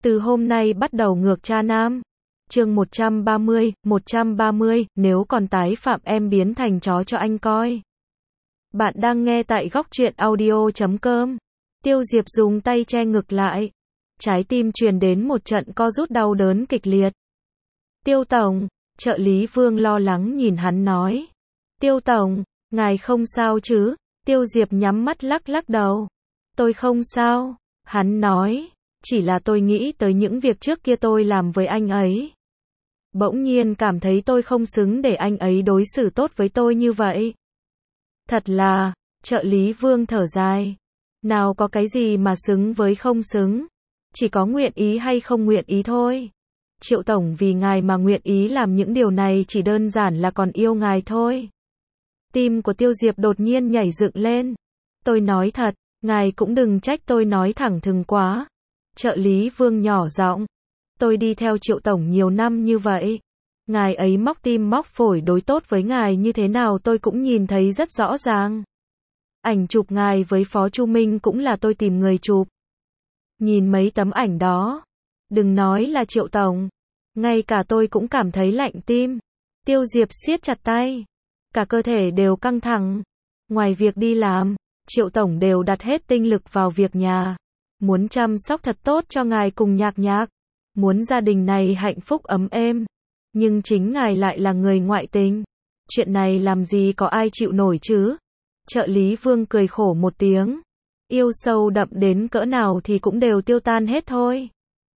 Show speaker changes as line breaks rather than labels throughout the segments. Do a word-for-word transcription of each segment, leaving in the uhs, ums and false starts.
Từ hôm nay bắt đầu ngược cha nam. Chương một trăm ba mươi, một trăm ba mươi, nếu còn tái phạm em biến thành chó cho anh coi. Bạn đang nghe tại góc truyện audio chấm com. Tiêu Diệp dùng tay che ngực lại. Trái tim truyền đến một trận co rút đau đớn kịch liệt. Tiêu Tổng, trợ lý Vương lo lắng nhìn hắn nói. Tiêu Tổng, ngài không sao chứ? Tiêu Diệp nhắm mắt lắc lắc đầu. Tôi không sao, hắn nói. Chỉ là tôi nghĩ tới những việc trước kia tôi làm với anh ấy. Bỗng nhiên cảm thấy tôi không xứng để anh ấy đối xử tốt với tôi như vậy. Thật là, trợ lý Vương thở dài. Nào có cái gì mà xứng với không xứng. Chỉ có nguyện ý hay không nguyện ý thôi. Triệu Tổng vì ngài mà nguyện ý làm những điều này chỉ đơn giản là còn yêu ngài thôi. Tim của Tiêu Diệp đột nhiên nhảy dựng lên. Tôi nói thật, ngài cũng đừng trách tôi nói thẳng thừng quá. Trợ lý Vương nhỏ giọng. Tôi đi theo Triệu Tổng nhiều năm như vậy. Ngài ấy móc tim móc phổi đối tốt với ngài như thế nào tôi cũng nhìn thấy rất rõ ràng. Ảnh chụp ngài với Phó Chu Minh cũng là tôi tìm người chụp. Nhìn mấy tấm ảnh đó. Đừng nói là Triệu Tổng. Ngay cả tôi cũng cảm thấy lạnh tim. Tiêu Diệp siết chặt tay. Cả cơ thể đều căng thẳng. Ngoài việc đi làm, Triệu Tổng đều đặt hết tinh lực vào việc nhà. Muốn chăm sóc thật tốt cho ngài cùng Nhạc Nhạc. Muốn gia đình này hạnh phúc ấm êm. Nhưng chính ngài lại là người ngoại tình. Chuyện này làm gì có ai chịu nổi chứ? Trợ lý Vương cười khổ một tiếng. Yêu sâu đậm đến cỡ nào thì cũng đều tiêu tan hết thôi.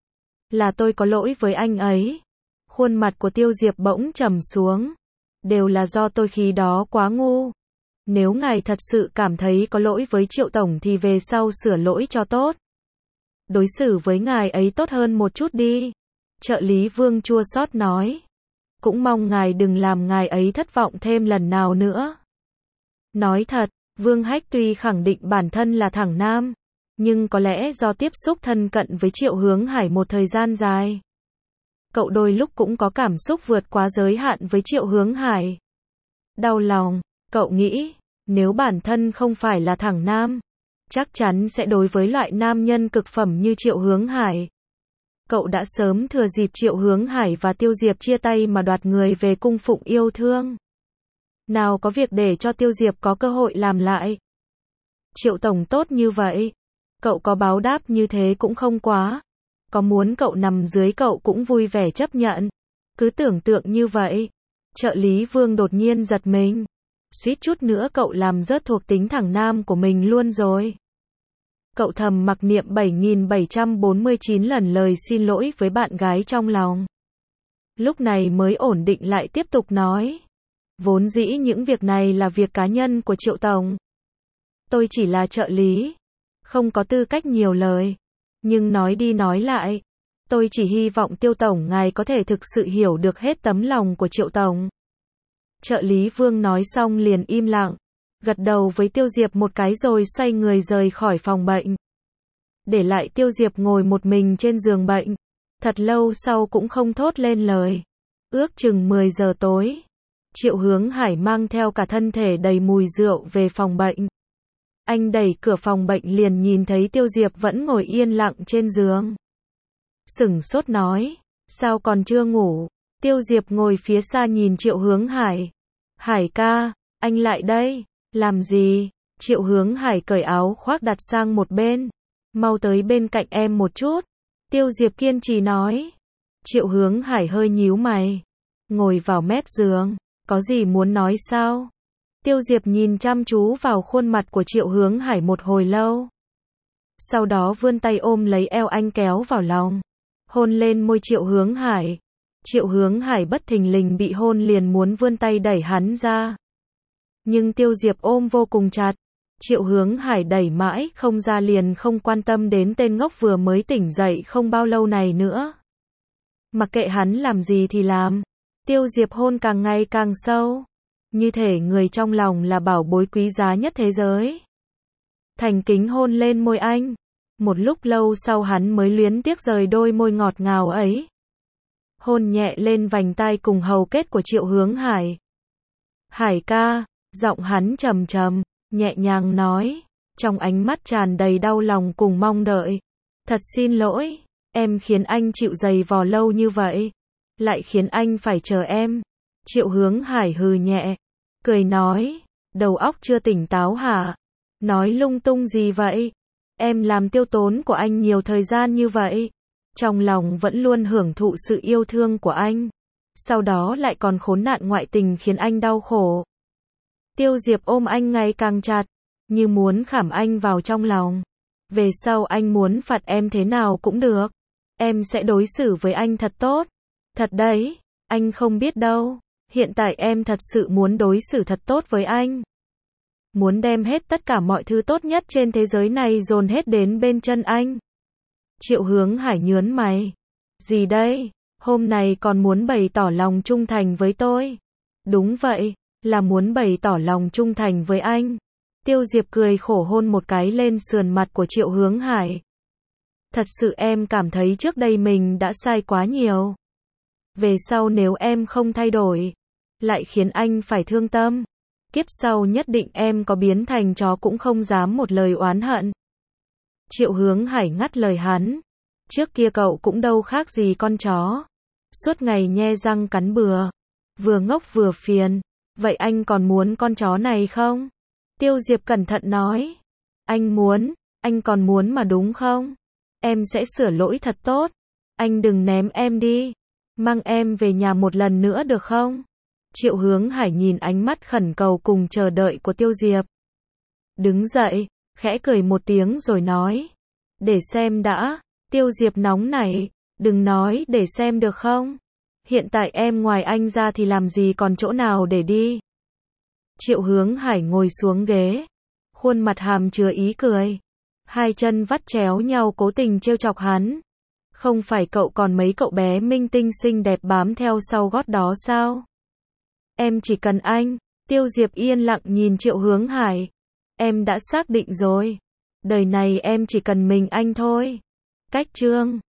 Là tôi có lỗi với anh ấy. Khuôn mặt của Tiêu Diệp bỗng trầm xuống. Đều là do tôi khi đó quá ngu. Nếu ngài thật sự cảm thấy có lỗi với Triệu Tổng thì về sau sửa lỗi cho tốt. Đối xử với ngài ấy tốt hơn một chút đi. Trợ lý Vương chua xót nói. Cũng mong ngài đừng làm ngài ấy thất vọng thêm lần nào nữa. Nói thật, Vương Hách tuy khẳng định bản thân là thẳng nam. Nhưng có lẽ do tiếp xúc thân cận với Triệu Hướng Hải một thời gian dài. Cậu đôi lúc cũng có cảm xúc vượt quá giới hạn với Triệu Hướng Hải. Đau lòng, cậu nghĩ, nếu bản thân không phải là thẳng nam, chắc chắn sẽ đối với loại nam nhân cực phẩm như Triệu Hướng Hải. Cậu đã sớm thừa dịp Triệu Hướng Hải và Tiêu Diệp chia tay mà đoạt người về cung phụng yêu thương. Nào có việc để cho Tiêu Diệp có cơ hội làm lại. Triệu Tổng tốt như vậy. Cậu có báo đáp như thế cũng không quá. Có muốn cậu nằm dưới cậu cũng vui vẻ chấp nhận. Cứ tưởng tượng như vậy. Trợ lý Vương đột nhiên giật mình. Suýt chút nữa cậu làm rớt thuộc tính thẳng nam của mình luôn rồi. Cậu thầm mặc niệm bảy nghìn bảy trăm bốn mươi chín lần lời xin lỗi với bạn gái trong lòng. Lúc này mới ổn định lại tiếp tục nói. Vốn dĩ những việc này là việc cá nhân của Triệu Tổng. Tôi chỉ là trợ lý. Không có tư cách nhiều lời. Nhưng nói đi nói lại. Tôi chỉ hy vọng Tiêu Tổng ngài có thể thực sự hiểu được hết tấm lòng của Triệu Tổng. Trợ lý Vương nói xong liền im lặng. Gật đầu với Tiêu Diệp một cái rồi xoay người rời khỏi phòng bệnh. Để lại Tiêu Diệp ngồi một mình trên giường bệnh. Thật lâu sau cũng không thốt lên lời. Ước chừng mười giờ tối. Triệu Hướng Hải mang theo cả thân thể đầy mùi rượu về phòng bệnh. Anh đẩy cửa phòng bệnh liền nhìn thấy Tiêu Diệp vẫn ngồi yên lặng trên giường. Sửng sốt nói. Sao còn chưa ngủ? Tiêu Diệp ngồi phía xa nhìn Triệu Hướng Hải. Hải ca, anh lại đây. Làm gì? Triệu Hướng Hải cởi áo khoác đặt sang một bên. Mau tới bên cạnh em một chút. Tiêu Diệp kiên trì nói. Triệu Hướng Hải hơi nhíu mày. Ngồi vào mép giường. Có gì muốn nói sao? Tiêu Diệp nhìn chăm chú vào khuôn mặt của Triệu Hướng Hải một hồi lâu. Sau đó vươn tay ôm lấy eo anh kéo vào lòng. Hôn lên môi Triệu Hướng Hải. Triệu Hướng Hải bất thình lình bị hôn liền muốn vươn tay đẩy hắn ra. Nhưng Tiêu Diệp ôm vô cùng chặt. Triệu Hướng Hải đẩy mãi không ra liền không quan tâm đến tên ngốc vừa mới tỉnh dậy không bao lâu này nữa. Mặc kệ hắn làm gì thì làm. Tiêu Diệp hôn càng ngày càng sâu. Như thể người trong lòng là bảo bối quý giá nhất thế giới. Thành kính hôn lên môi anh. Một lúc lâu sau hắn mới luyến tiếc rời đôi môi ngọt ngào ấy. Hôn nhẹ lên vành tai cùng hầu kết của Triệu Hướng Hải. Hải ca, giọng hắn trầm trầm, nhẹ nhàng nói. Trong ánh mắt tràn đầy đau lòng cùng mong đợi. Thật xin lỗi, Em khiến anh chịu giày vò lâu như vậy, lại khiến anh phải chờ em. Triệu Hướng Hải hừ nhẹ, cười nói, đầu óc chưa tỉnh táo hả? Nói lung tung gì vậy? Em làm tiêu tốn của anh nhiều thời gian như vậy, trong lòng vẫn luôn hưởng thụ sự yêu thương của anh, sau đó lại còn khốn nạn ngoại tình khiến anh đau khổ. Tiêu Diệp ôm anh ngày càng chặt, như muốn khảm anh vào trong lòng. Về sau anh muốn phạt em thế nào cũng được, em sẽ đối xử với anh thật tốt. Thật đấy, anh không biết đâu, hiện tại em thật sự muốn đối xử thật tốt với anh. Muốn đem hết tất cả mọi thứ tốt nhất trên thế giới này dồn hết đến bên chân anh. Triệu Hướng Hải nhớn mày. Gì đây? Hôm nay còn muốn bày tỏ lòng trung thành với tôi? Đúng vậy, là muốn bày tỏ lòng trung thành với anh. Tiêu Diệp cười khổ hôn một cái lên sườn mặt của Triệu Hướng Hải. Thật sự em cảm thấy trước đây mình đã sai quá nhiều. Về sau nếu em không thay đổi, lại khiến anh phải thương tâm, kiếp sau nhất định em có biến thành chó cũng không dám một lời oán hận. Triệu Hướng Hải ngắt lời hắn. Trước kia cậu cũng đâu khác gì con chó, suốt ngày nhe răng cắn bừa, vừa ngốc vừa phiền. Vậy anh còn muốn con chó này không? Tiêu Diệp cẩn thận nói. Anh muốn, anh còn muốn mà đúng không? Em sẽ sửa lỗi thật tốt. Anh đừng ném em đi, mang em về nhà một lần nữa được không? Triệu Hướng Hải nhìn ánh mắt khẩn cầu cùng chờ đợi của Tiêu Diệp. Đứng dậy, khẽ cười một tiếng rồi nói. Để xem đã. Tiêu Diệp nóng nảy. Đừng nói để xem được không? Hiện tại em ngoài anh ra thì làm gì còn chỗ nào để đi? Triệu Hướng Hải ngồi xuống ghế, khuôn mặt hàm chứa ý cười, hai chân vắt chéo nhau cố tình trêu chọc hắn. Không phải cậu còn mấy cậu bé minh tinh xinh đẹp bám theo sau gót đó sao? Em chỉ cần anh. Tiêu Diệp yên lặng nhìn Triệu Hướng Hải. Em đã xác định rồi, đời này em chỉ cần mình anh thôi. Cách chương